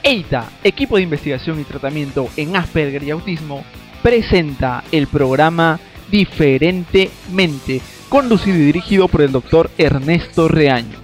EITA, Equipo de Investigación y Tratamiento en Asperger y Autismo, presenta el programa Diferentemente, conducido y dirigido por el Dr. Ernesto Reaño.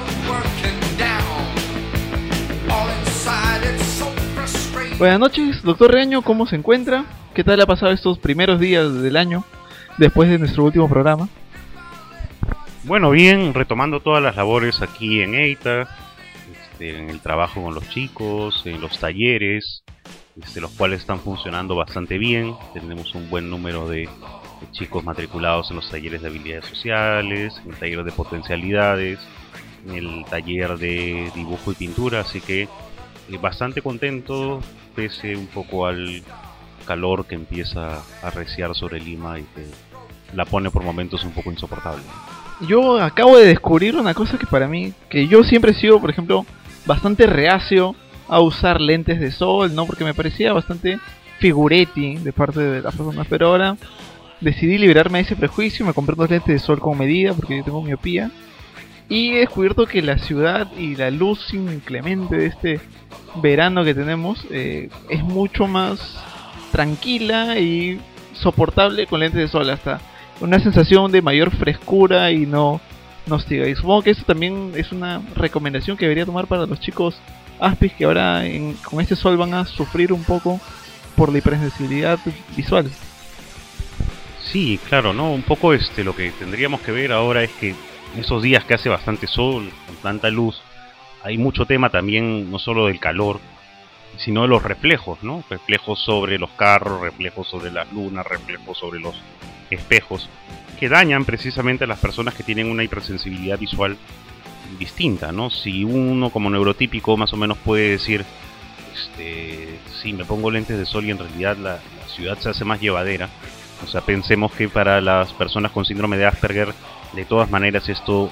Buenas noches, doctor Reaño, ¿cómo se encuentra? ¿Qué tal ha pasado estos primeros días del año, después de nuestro último programa? Bueno, bien, retomando todas las labores aquí en EITA, en el trabajo con los chicos, en los talleres, los cuales están funcionando bastante bien. Tenemos un buen número de chicos matriculados en los talleres de habilidades sociales, en el taller de potencialidades, en el taller de dibujo y pintura, así que bastante contento, pese un poco al calor que empieza a arreciar sobre Lima y que la pone por momentos un poco insoportable. Yo acabo de descubrir una cosa que para mí, que yo siempre he sido, por ejemplo, bastante reacio a usar lentes de sol, ¿no? Porque me parecía bastante figuretti de parte de las personas, pero ahora decidí liberarme de ese prejuicio, me compré unos lentes de sol con medida porque yo tengo miopía, y he descubierto que la ciudad y la luz inclemente de este verano que tenemos es mucho más tranquila y soportable con lentes de sol, hasta una sensación de mayor frescura y no hostiga. Y supongo que eso también es una recomendación que debería tomar para los chicos Aspis que ahora con este sol van a sufrir un poco por la hipersensibilidad visual. Sí, claro, ¿no? Un poco lo que tendríamos que ver ahora es que esos días que hace bastante sol, con tanta luz, hay mucho tema también, no solo del calor, sino de los reflejos, ¿no? Reflejos sobre los carros, reflejos sobre las lunas, reflejos sobre los espejos, que dañan precisamente a las personas que tienen una hipersensibilidad visual distinta, ¿no? Si uno como neurotípico más o menos puede decir, sí, me pongo lentes de sol y en realidad la ciudad se hace más llevadera. O sea, pensemos que para las personas con síndrome de Asperger, de todas maneras esto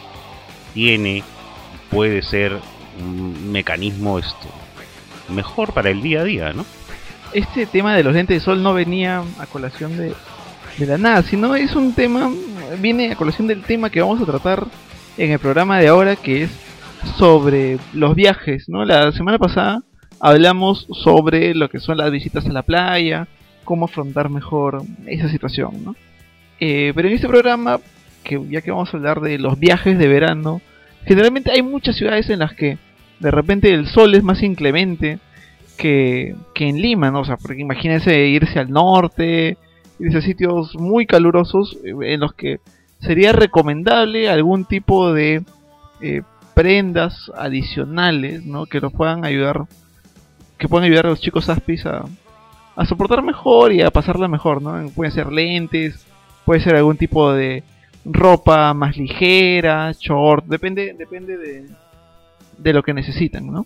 puede ser un mecanismo mejor para el día a día, ¿no? Este tema de los lentes de sol no venía a colación de la nada, sino es un tema, viene a colación del tema que vamos a tratar en el programa de ahora, que es sobre los viajes, ¿no? La semana pasada hablamos sobre lo que son las visitas a la playa, cómo afrontar mejor esa situación, ¿no? Pero en este programa, ya que vamos a hablar de los viajes de verano, generalmente hay muchas ciudades en las que de repente el sol es más inclemente que en Lima, ¿no? O sea, porque imagínense irse al norte, irse a sitios muy calurosos en los que sería recomendable algún tipo de prendas adicionales, ¿no? Que los puedan ayudar, que puedan ayudar a los chicos Aspis a soportar mejor y a pasarla mejor, ¿no? Pueden ser lentes, puede ser algún tipo de ropa más ligera, short, depende de lo que necesitan, ¿no?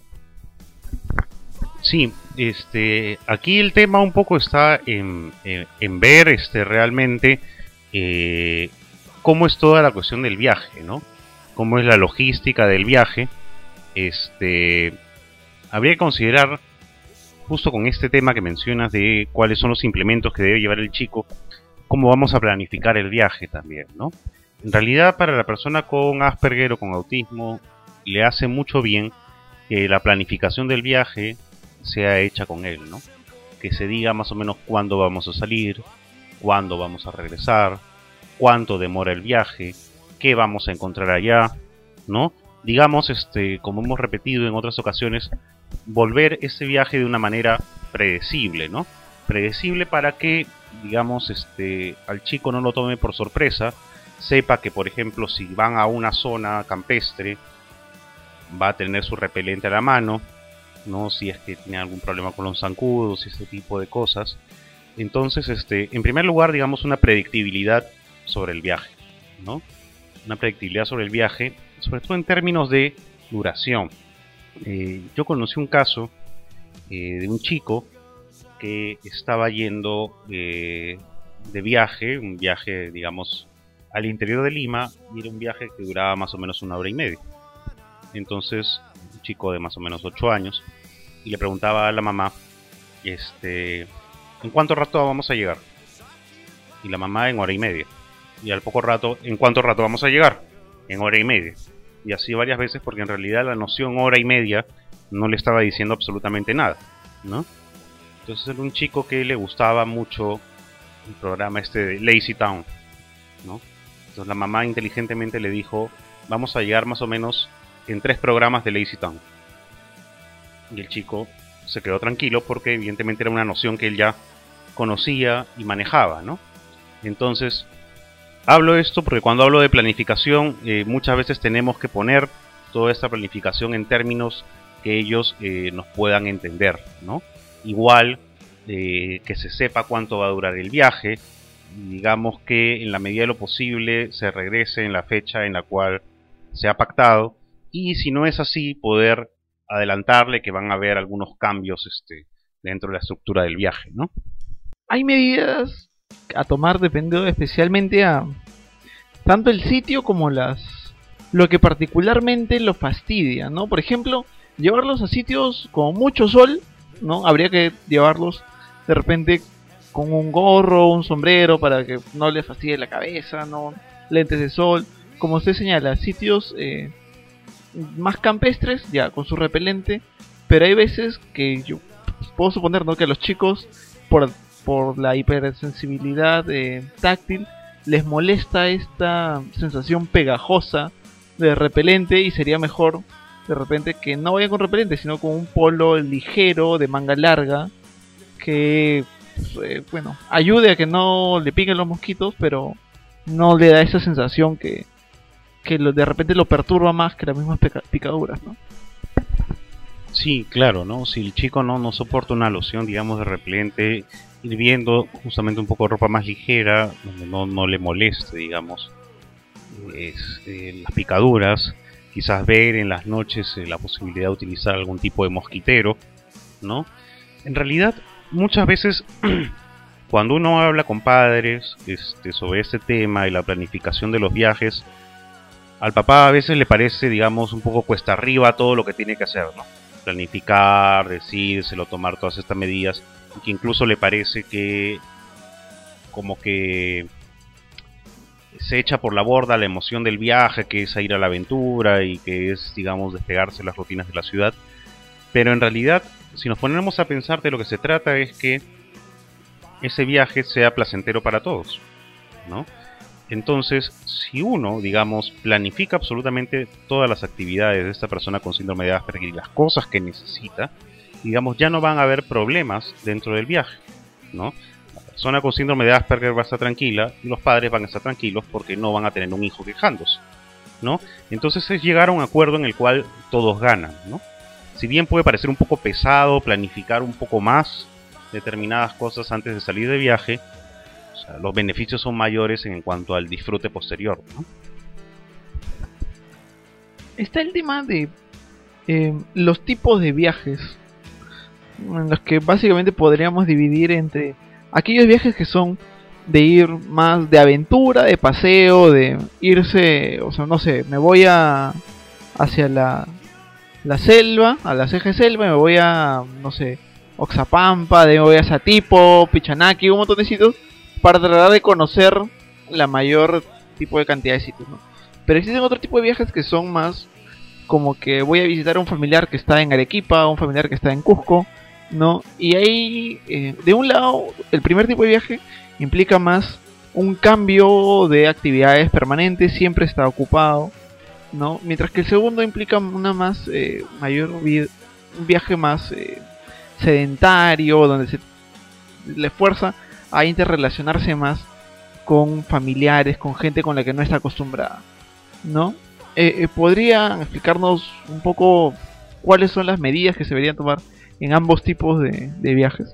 Sí, aquí el tema un poco está en ver realmente cómo es toda la cuestión del viaje, ¿no? Cómo es la logística del viaje. Habría que considerar, justo con este tema que mencionas de cuáles son los implementos que debe llevar el chico, cómo vamos a planificar el viaje también, ¿no? En realidad, para la persona con Asperger o con autismo, le hace mucho bien que la planificación del viaje sea hecha con él, ¿no? Que se diga más o menos cuándo vamos a salir, cuándo vamos a regresar, cuánto demora el viaje, qué vamos a encontrar allá, ¿no? Digamos, como hemos repetido en otras ocasiones, volver ese viaje de una manera predecible, ¿no? Predecible para que, digamos, al chico no lo tome por sorpresa, sepa que, por ejemplo, si van a una zona campestre, va a tener su repelente a la mano, ¿no? Si es que tiene algún problema con los zancudos y ese tipo de cosas. Entonces, en primer lugar, digamos, una predictibilidad sobre el viaje, ¿no? Una predictibilidad sobre el viaje, sobre todo en términos de duración. Yo conocí un caso de un chico que estaba yendo de viaje, un viaje, digamos, al interior de Lima, y era un viaje que duraba más o menos 1 hora y media. Entonces, un chico de más o menos 8 años, y le preguntaba a la mamá, ¿en cuánto rato vamos a llegar? Y la mamá, en 1 hora y media. Y al poco rato, ¿en cuánto rato vamos a llegar? En 1 hora y media. Y así varias veces, porque en realidad la noción 1 hora y media no le estaba diciendo absolutamente nada, ¿no? Entonces era un chico que le gustaba mucho el programa este de Lazy Town, ¿no? Entonces la mamá inteligentemente le dijo, vamos a llegar más o menos en 3 programas de Lazy Town. Y el chico se quedó tranquilo porque evidentemente era una noción que él ya conocía y manejaba, ¿no? Entonces, hablo esto porque cuando hablo de planificación, muchas veces tenemos que poner toda esta planificación en términos que ellos nos puedan entender, ¿no? Igual que se sepa cuánto va a durar el viaje, digamos que en la medida de lo posible se regrese en la fecha en la cual se ha pactado, y si no es así, poder adelantarle que van a haber algunos cambios dentro de la estructura del viaje, ¿no? Hay medidas a tomar dependiendo especialmente a tanto el sitio como lo que particularmente lo fastidia, ¿no? Por ejemplo, llevarlos a sitios con mucho sol, ¿no? Habría que llevarlos de repente con un gorro, un sombrero para que no les fastidie la cabeza, ¿no? Lentes de sol, como usted señala, sitios más campestres, ya, con su repelente, pero hay veces que yo puedo suponer, ¿no? Que a los chicos, por la hipersensibilidad táctil, les molesta esta sensación pegajosa de repelente y sería mejor de repente que no vayan con repelente, sino con un polo ligero de manga larga que, bueno, ayude a que no le piquen los mosquitos, pero no le da esa sensación que de repente lo perturba más que las mismas picaduras, ¿no? Sí, claro, ¿no? Si el chico no soporta una loción, digamos, de repelente, ir viendo justamente un poco de ropa más ligera, donde no le moleste, digamos, las picaduras, quizás ver en las noches la posibilidad de utilizar algún tipo de mosquitero, ¿no? En realidad, muchas veces, cuando uno habla con padres sobre este tema y la planificación de los viajes, al papá a veces le parece, digamos, un poco cuesta arriba todo lo que tiene que hacer, ¿no? Planificar, decírselo, tomar todas estas medidas, y que incluso le parece que como que se echa por la borda la emoción del viaje, que es ir a la aventura y que es, digamos, despegarse de las rutinas de la ciudad. Pero en realidad, si nos ponemos a pensar, de lo que se trata es que ese viaje sea placentero para todos, ¿no? Entonces, si uno, digamos, planifica absolutamente todas las actividades de esta persona con síndrome de Asperger y las cosas que necesita, digamos, ya no van a haber problemas dentro del viaje, ¿no? La persona con síndrome de Asperger va a estar tranquila y los padres van a estar tranquilos porque no van a tener un hijo quejándose, ¿no? Entonces es llegar a un acuerdo en el cual todos ganan, ¿no? Si bien puede parecer un poco pesado planificar un poco más determinadas cosas antes de salir de viaje, o sea, los beneficios son mayores en cuanto al disfrute posterior, ¿no? Está el tema de los tipos de viajes, en los que básicamente podríamos dividir entre aquellos viajes que son de ir más de aventura, de paseo, de irse, o sea, no sé, me voy hacia la selva, a la ceja de selva, me voy a, no sé, Oxapampa, me voy a Satipo, Pichanaki, un montón de sitios, para tratar de conocer la mayor tipo de cantidad de sitios, ¿no? Pero existen otro tipo de viajes que son más como que voy a visitar a un familiar que está en Arequipa, un familiar que está en Cusco, ¿no? Y ahí, de un lado, el primer tipo de viaje implica más un cambio de actividades permanentes, siempre está ocupado, ¿no? Mientras que el segundo implica una más un viaje más sedentario, donde se le fuerza a interrelacionarse más con familiares, con gente con la que no está acostumbrada, ¿no? ¿Podrían explicarnos un poco cuáles son las medidas que se deberían tomar en ambos tipos de viajes?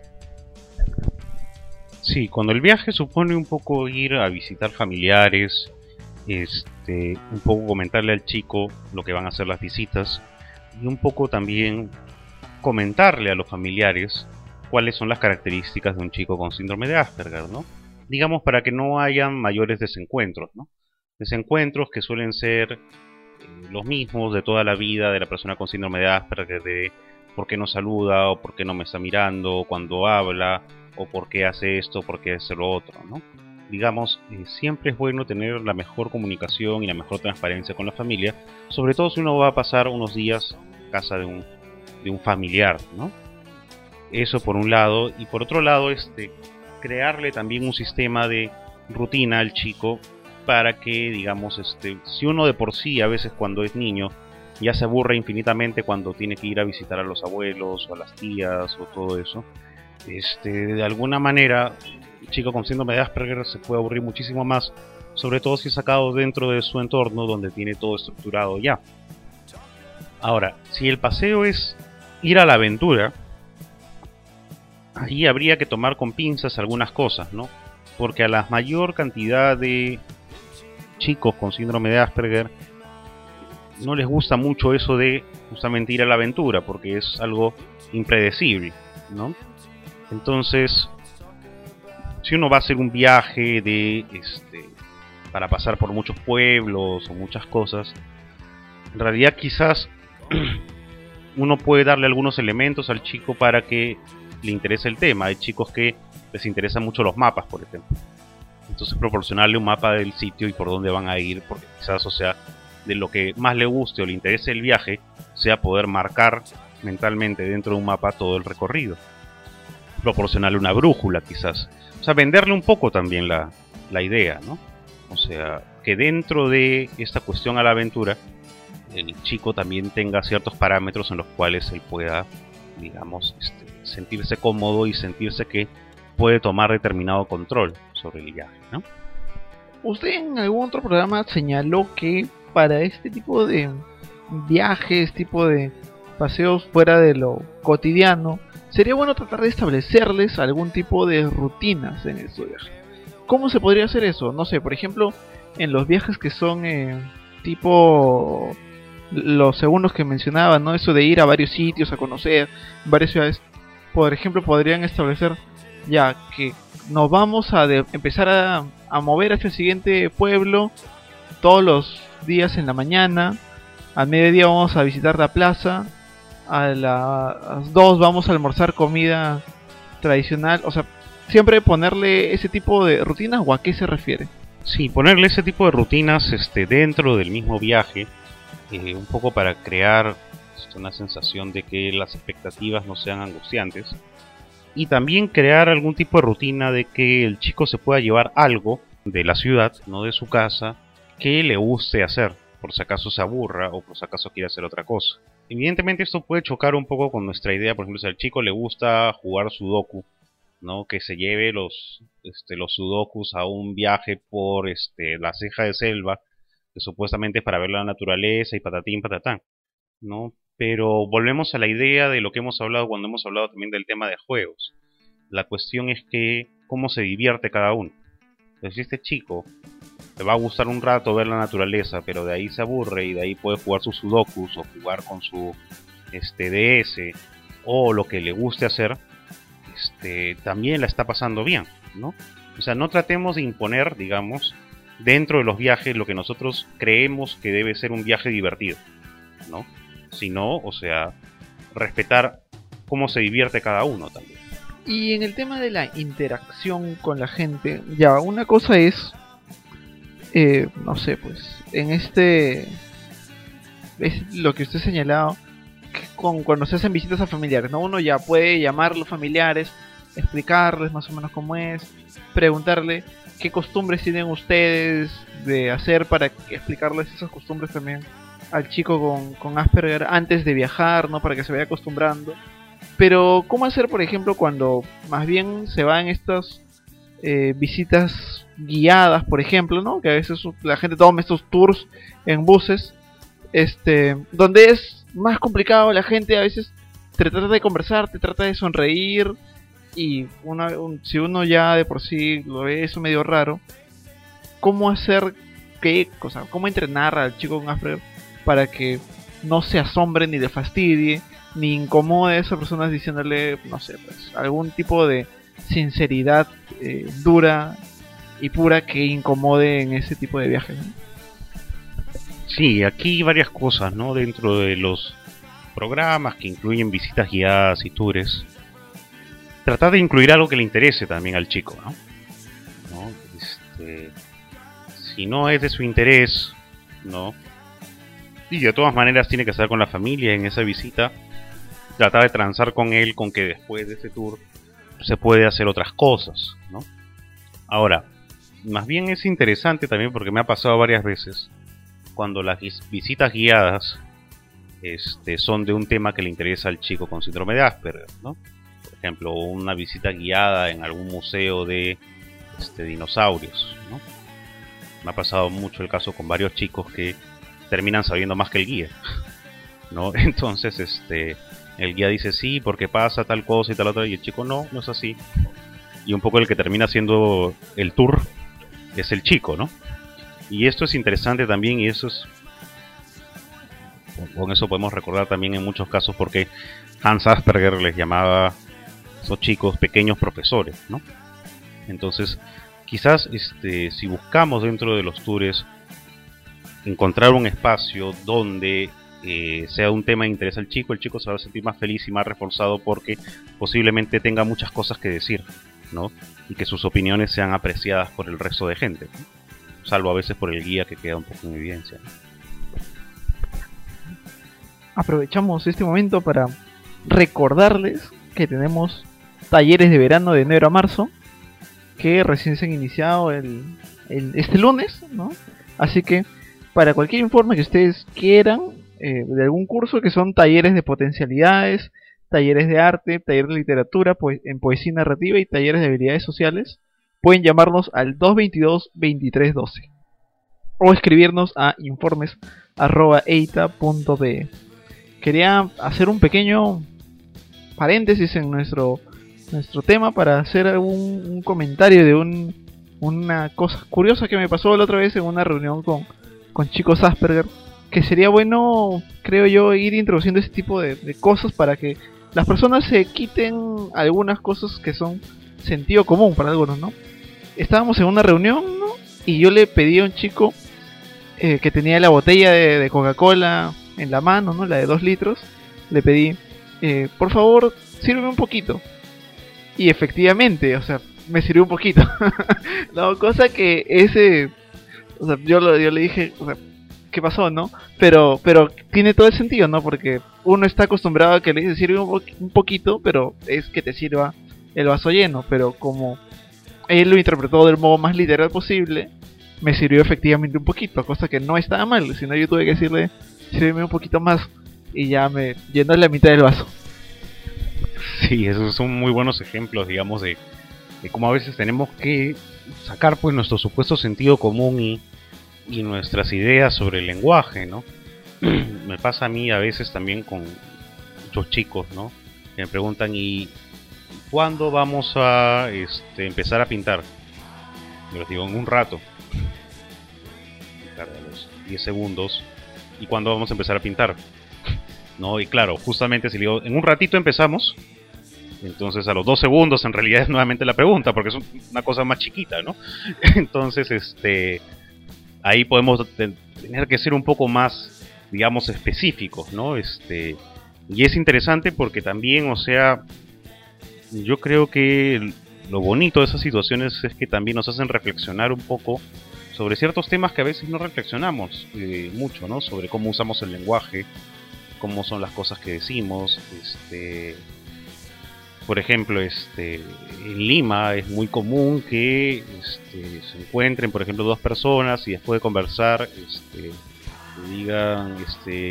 Sí, cuando el viaje supone un poco ir a visitar familiares, un poco comentarle al chico lo que van a hacer las visitas y un poco también comentarle a los familiares cuáles son las características de un chico con síndrome de Asperger, ¿no? Digamos, para que no hayan mayores desencuentros, ¿no? Desencuentros que suelen ser los mismos de toda la vida de la persona con síndrome de Asperger, de por qué no saluda, o por qué no me está mirando cuando habla, o por qué hace esto, por qué hace lo otro, ¿no? Digamos, siempre es bueno tener la mejor comunicación y la mejor transparencia con la familia, sobre todo si uno va a pasar unos días en casa de un de un familiar, ¿no? Eso por un lado, y por otro lado, crearle también un sistema de rutina al chico para que, digamos, si uno de por sí a veces cuando es niño ya se aburre infinitamente cuando tiene que ir a visitar a los abuelos o a las tías o todo eso, de alguna manera el chico con síndrome de Asperger se puede aburrir muchísimo más, sobre todo si es sacado dentro de su entorno donde tiene todo estructurado ya. Ahora, si el paseo es ir a la aventura, ahí habría que tomar con pinzas algunas cosas, ¿no? Porque a la mayor cantidad de chicos con síndrome de Asperger no les gusta mucho eso de justamente ir a la aventura, porque es algo impredecible, ¿no? Entonces, si uno va a hacer un viaje para pasar por muchos pueblos o muchas cosas, en realidad quizás uno puede darle algunos elementos al chico para que le interese el tema. Hay chicos que les interesan mucho los mapas, por ejemplo. Entonces proporcionarle un mapa del sitio y por dónde van a ir, porque quizás, o sea, de lo que más le guste o le interese el viaje, sea poder marcar mentalmente dentro de un mapa todo el recorrido. Proporcionarle una brújula, quizás. O sea, venderle un poco también la idea, ¿no? O sea, que dentro de esta cuestión a la aventura, el chico también tenga ciertos parámetros en los cuales él pueda, digamos, sentirse cómodo y sentirse que puede tomar determinado control sobre el viaje, ¿no? Usted en algún otro programa señaló que para este tipo de viajes, tipo de paseos fuera de lo cotidiano, sería bueno tratar de establecerles algún tipo de rutinas en este viaje. ¿Cómo se podría hacer eso? No sé, por ejemplo, en los viajes que son tipo los segundos que mencionaba, ¿no? Eso de ir a varios sitios a conocer varias ciudades. Por ejemplo, podrían establecer ya que nos vamos a empezar a mover hacia el siguiente pueblo todos los días en la mañana. Al mediodía vamos a visitar la plaza. A las 2 vamos a almorzar comida tradicional. O sea, siempre ponerle ese tipo de rutinas, ¿o a qué se refiere? Sí, ponerle ese tipo de rutinas dentro del mismo viaje, un poco para crear una sensación de que las expectativas no sean angustiantes, y también crear algún tipo de rutina de que el chico se pueda llevar algo de la ciudad, no de su casa, que le guste hacer, por si acaso se aburra o por si acaso quiere hacer otra cosa. Evidentemente esto puede chocar un poco con nuestra idea, por ejemplo, si al chico le gusta jugar sudoku, ¿no? Que se lleve los sudokus a un viaje por la ceja de selva, que supuestamente es para ver la naturaleza y patatín patatán, ¿no? Pero volvemos a la idea de lo que hemos hablado cuando hemos hablado también del tema de juegos. La cuestión es que cómo se divierte cada uno. Entonces, si este chico le va a gustar un rato ver la naturaleza, pero de ahí se aburre y de ahí puede jugar sus sudokus o jugar con su DS o lo que le guste hacer, también la está pasando bien, ¿no? O sea, no tratemos de imponer, digamos, dentro de los viajes lo que nosotros creemos que debe ser un viaje divertido, ¿no? Sino, o sea, respetar cómo se divierte cada uno también. Y en el tema de la interacción con la gente, ya, una cosa es, no sé, pues, es lo que usted ha señalado, que cuando se hacen visitas a familiares, ¿no? Uno ya puede llamar a los familiares, explicarles más o menos cómo es, preguntarle qué costumbres tienen ustedes de hacer para explicarles esas costumbres también al chico con Asperger antes de viajar, ¿no? Para que se vaya acostumbrando. Pero, ¿cómo hacer, por ejemplo, cuando más bien se van estas visitas guiadas, por ejemplo, ¿no? Que a veces la gente toma estos tours en buses, donde es más complicado, la gente a veces te trata de conversar, te trata de sonreír, y si uno ya de por sí lo ve eso medio raro, ¿cómo hacer cómo entrenar al chico con Asperger para que no se asombre ni le fastidie ni incomode a esas personas diciéndole, no sé, pues algún tipo de sinceridad dura y pura que incomode en ese tipo de viajes, ¿no? Sí, aquí hay varias cosas, ¿no? Dentro de los programas que incluyen visitas guiadas y tours, tratar de incluir algo que le interese también al chico, ¿no? Si no es de su interés, ¿no? Y de todas maneras tiene que estar con la familia en esa visita, tratar de transar con él con que después de ese tour se puede hacer otras cosas, ¿no? Ahora, más bien es interesante también porque me ha pasado varias veces cuando las visitas guiadas son de un tema que le interesa al chico con síndrome de Asperger, ¿no? Por ejemplo, una visita guiada en algún museo de dinosaurios, ¿no? Me ha pasado mucho el caso con varios chicos que terminan sabiendo más que el guía, ¿no? Entonces, el guía dice sí, porque pasa tal cosa y tal otra, y el chico no es así. Y un poco el que termina haciendo el tour es el chico, ¿no? Y esto es interesante también, y eso es... Con eso podemos recordar también en muchos casos porque Hans Asperger les llamaba a esos chicos pequeños profesores, ¿no? Entonces, quizás si buscamos dentro de los tours encontrar un espacio donde sea un tema de interés al chico, el chico se va a sentir más feliz y más reforzado porque posiblemente tenga muchas cosas que decir, ¿no? Y que sus opiniones sean apreciadas por el resto de gente, ¿no? Salvo a veces por el guía que queda un poco en evidencia, ¿no? Aprovechamos este momento para recordarles que tenemos talleres de verano de enero a marzo que recién se han iniciado este lunes, ¿no? Así que para cualquier informe que ustedes quieran de algún curso, que son talleres de potencialidades, talleres de arte, talleres de literatura, en poesía narrativa y talleres de habilidades sociales, pueden llamarnos al 222-2312 o escribirnos a informes@eita.be. Quería hacer un pequeño paréntesis en nuestro tema para hacer un comentario de una cosa curiosa que me pasó la otra vez en una reunión con chicos Asperger, que sería bueno, creo yo, ir introduciendo ese tipo de cosas para que las personas se quiten algunas cosas que son sentido común para algunos, ¿no? Estábamos en una reunión, ¿no? Y yo le pedí a un chico que tenía la botella de Coca-Cola en la mano, ¿no? La de 2 litros. Le pedí, por favor, sírveme un poquito. Y efectivamente, o sea, me sirvió un poquito. No, cosa que o sea, yo le dije, o sea, ¿qué pasó, no? Pero tiene todo el sentido, ¿no? Porque uno está acostumbrado a que le dice sirve un poquito, pero es que te sirva el vaso lleno. Pero como él lo interpretó del modo más literal posible, me sirvió efectivamente un poquito, cosa que no estaba mal, sino yo tuve que decirle, sírveme un poquito más, y ya me llenó la mitad del vaso. Sí, esos son muy buenos ejemplos, digamos, de cómo a veces tenemos que sacar pues nuestro supuesto sentido común y nuestras ideas sobre el lenguaje, ¿no? Me pasa a mí a veces también con muchos chicos, ¿no? Que me preguntan, ¿y cuándo vamos a empezar a pintar? Yo les digo, en un rato. Claro, a los 10 segundos. ¿Y cuándo vamos a empezar a pintar? ¿No? Y claro, justamente si le digo, en un ratito empezamos, entonces a los 2 segundos en realidad es nuevamente la pregunta, porque es una cosa más chiquita, ¿no? Entonces, ahí podemos tener que ser un poco más, digamos, específicos, ¿no? Y es interesante porque también, o sea, yo creo que lo bonito de esas situaciones es que también nos hacen reflexionar un poco sobre ciertos temas que a veces no reflexionamos mucho, ¿no? Sobre cómo usamos el lenguaje, cómo son las cosas que decimos. Por ejemplo, en Lima es muy común que se encuentren, por ejemplo, 2 personas y después de conversar digan,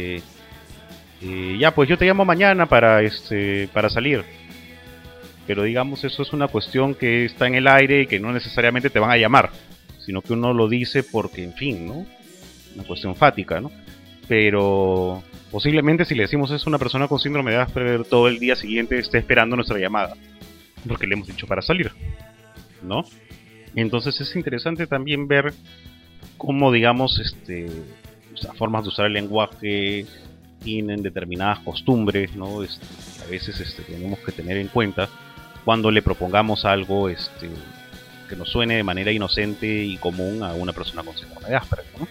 ya, pues yo te llamo mañana para salir. Pero digamos, eso es una cuestión que está en el aire y que no necesariamente te van a llamar, sino que uno lo dice porque, en fin, ¿no? Una cuestión fática, ¿no? Pero posiblemente si le decimos eso a una persona con síndrome de Asperger, todo el día siguiente esté esperando nuestra llamada, porque le hemos dicho para salir, ¿no? Entonces es interesante también ver cómo, digamos, las formas de usar el lenguaje tienen determinadas costumbres, ¿no? A veces tenemos que tener en cuenta cuando le propongamos algo que nos suene de manera inocente y común a una persona con síndrome de Asperger, ¿no?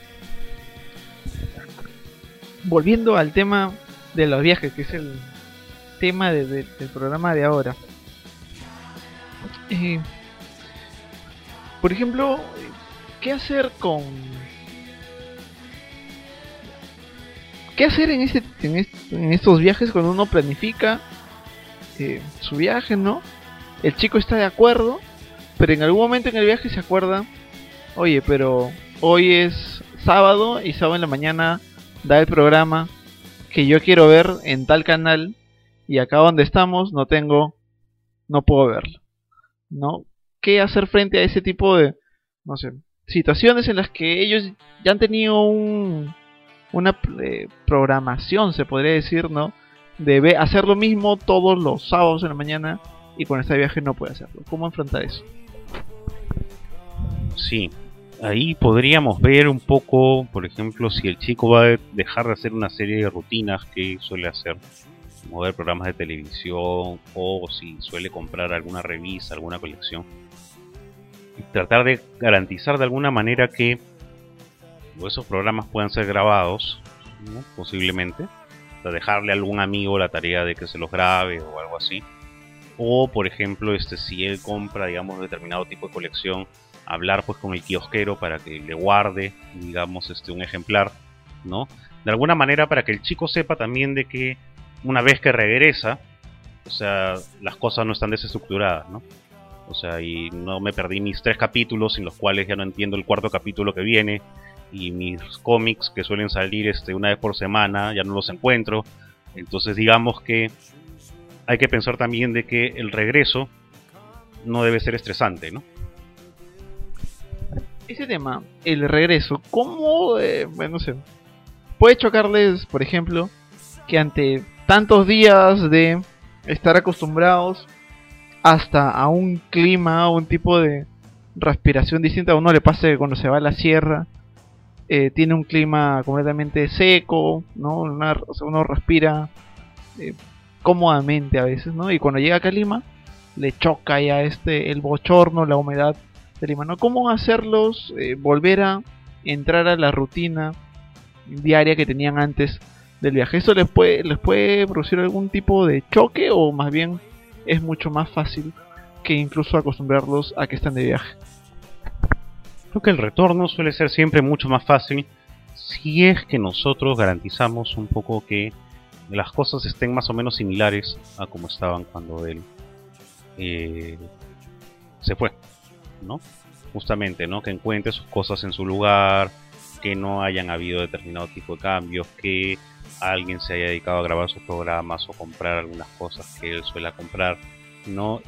Volviendo al tema de los viajes, que es el tema del programa de ahora. Por ejemplo, ¿Qué hacer en estos viajes cuando uno planifica su viaje, ¿no? El chico está de acuerdo, pero en algún momento en el viaje se acuerda, oye, pero hoy es sábado y sábado en la mañana da el programa que yo quiero ver en tal canal y acá donde estamos no puedo verlo, ¿no? ¿Qué hacer frente a ese tipo de, no sé, situaciones en las que ellos ya han tenido una programación, se podría decir, ¿no? De hacer lo mismo todos los sábados en la mañana y con este viaje no puede hacerlo? ¿Cómo enfrentar eso? Sí, ahí podríamos ver un poco, por ejemplo, si el chico va a dejar de hacer una serie de rutinas que suele hacer, como ver programas de televisión, o si suele comprar alguna revista, alguna colección, y tratar de garantizar de alguna manera que esos programas puedan ser grabados, ¿no? Posiblemente, o sea, dejarle a algún amigo la tarea de que se los grabe o algo así. O por ejemplo, si él compra, digamos, determinado tipo de colección, hablar pues con el kiosquero para que le guarde, digamos, un ejemplar, ¿no? De alguna manera para que el chico sepa también de que una vez que regresa, o sea, las cosas no están desestructuradas, ¿no? O sea, y no me perdí mis 3 capítulos en los cuales ya no entiendo el 4.º capítulo que viene, y mis cómics que suelen salir una vez por semana ya no los encuentro. Entonces digamos que hay que pensar también de que el regreso no debe ser estresante, ¿no? Ese tema, el regreso, ¿cómo, bueno, no sé, puede chocarles, por ejemplo, que ante tantos días de estar acostumbrados hasta a un clima, un tipo de respiración distinta, a uno le pase cuando se va a la sierra, tiene un clima completamente seco, ¿no? O sea, uno respira cómodamente a veces, ¿no? Y cuando llega acá a Lima, le choca ya el bochorno, la humedad de Lima, ¿no? ¿Cómo hacerlos volver a entrar a la rutina diaria que tenían antes del viaje? ¿Eso les puede producir algún tipo de choque o más bien es mucho más fácil que incluso acostumbrarlos a que están de viaje? Creo que el retorno suele ser siempre mucho más fácil si es que nosotros garantizamos un poco que las cosas estén más o menos similares a como estaban cuando él se fue, ¿no? Justamente, ¿no? Que encuentre sus cosas en su lugar, que no hayan habido determinado tipo de cambios, que alguien se haya dedicado a grabar sus programas o comprar algunas cosas que él suele comprar, ¿no?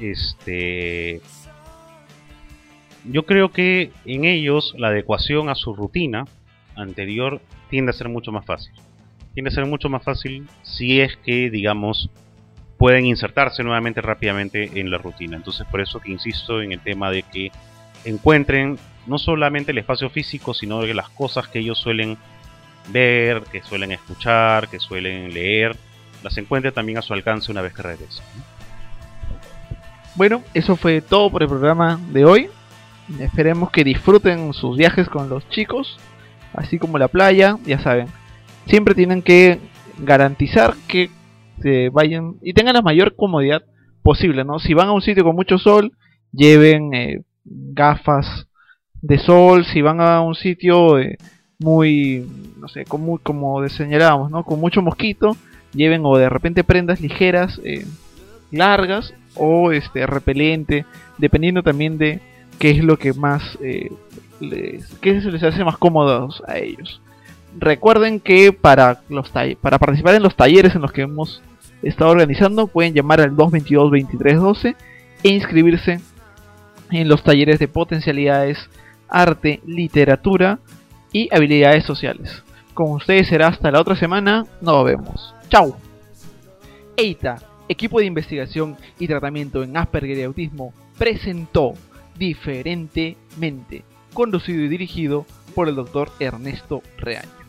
Yo creo que en ellos la adecuación a su rutina anterior tiende a ser mucho más fácil. Tiende a ser mucho más fácil si es que, digamos, pueden insertarse nuevamente rápidamente en la rutina. Entonces por eso que insisto en el tema de que encuentren no solamente el espacio físico, sino que las cosas que ellos suelen ver, que suelen escuchar, que suelen leer, las encuentren también a su alcance una vez que regresen. Bueno, eso fue todo por el programa de hoy. Esperemos que disfruten sus viajes con los chicos, así como la playa, ya saben. Siempre tienen que garantizar que se vayan y tengan la mayor comodidad posible, ¿no? Si van a un sitio con mucho sol, lleven gafas de sol. Si van a un sitio muy, no sé, como señalábamos, ¿no? Con mucho mosquito, lleven o de repente prendas ligeras, largas, o repelente, dependiendo también de qué es lo que más qué se les hace más cómodos a ellos. Recuerden que para participar en los talleres en los que hemos estado organizando, pueden llamar al 222-2312 e inscribirse en los talleres de potencialidades, arte, literatura y habilidades sociales. Con ustedes será hasta la otra semana. Nos vemos. Chau. EITA, equipo de investigación y tratamiento en Asperger y autismo, presentó Diferentemente, conducido y dirigido por el Dr. Ernesto Reaño.